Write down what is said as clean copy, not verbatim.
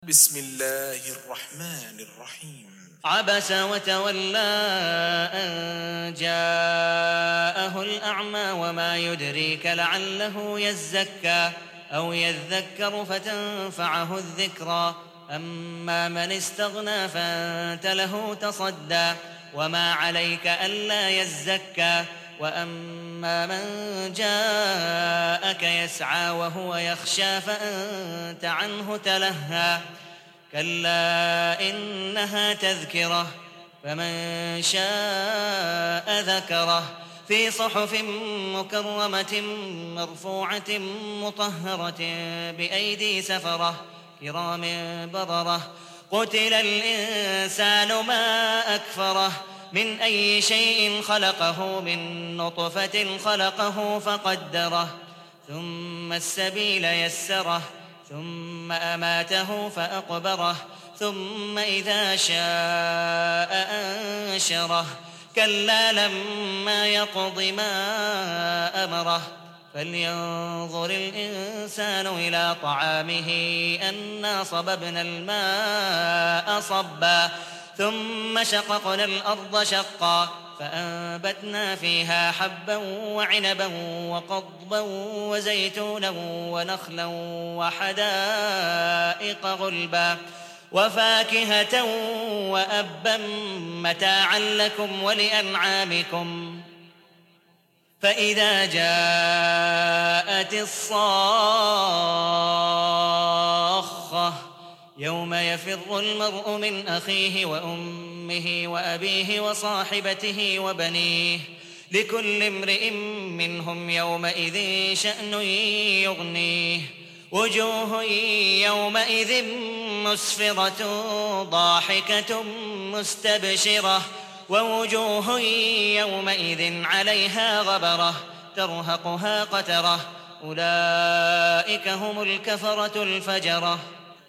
بسم الله الرحمن الرحيم. عبس وتولى أن جاءه الأعمى وما يدريك لعله يزكى أو يذكر فتنفعه الذكرى أما من استغنى فأنت له تصدى وما عليك ألا يزكى وأما من جاءك يسعى وهو يخشى فأنت عنه تلهى كلا إنها تذكرة فمن شاء ذكره في صحف مكرمة مرفوعة مطهرة بأيدي سفرة كرام بررة قتل الإنسان ما أكفره من أي شيء خلقه من نطفة خلقه فقدره ثم السبيل يسره ثم أماته فأقبره ثم إذا شاء أنشره كلا لما يقض ما أمره فلينظر الإنسان إلى طعامه أنا صببنا الماء صبا ثم شققنا الأرض شقا فأنبتنا فيها حبا وعنبا وقضبا وزيتونا ونخلا وحدائق غلبا وفاكهة وأبا متاعا لكم ولأنعامكم فإذا جاءت الصاخة يوم يفر المرء من أخيه وأمه وأبيه وصاحبته وبنيه لكل امرئ منهم يومئذ شأن يغنيه وجوه يومئذ مسفرة ضاحكة مستبشرة ووجوه يومئذ عليها غبرة ترهقها قترة أولئك هم الكفرة الفجرة.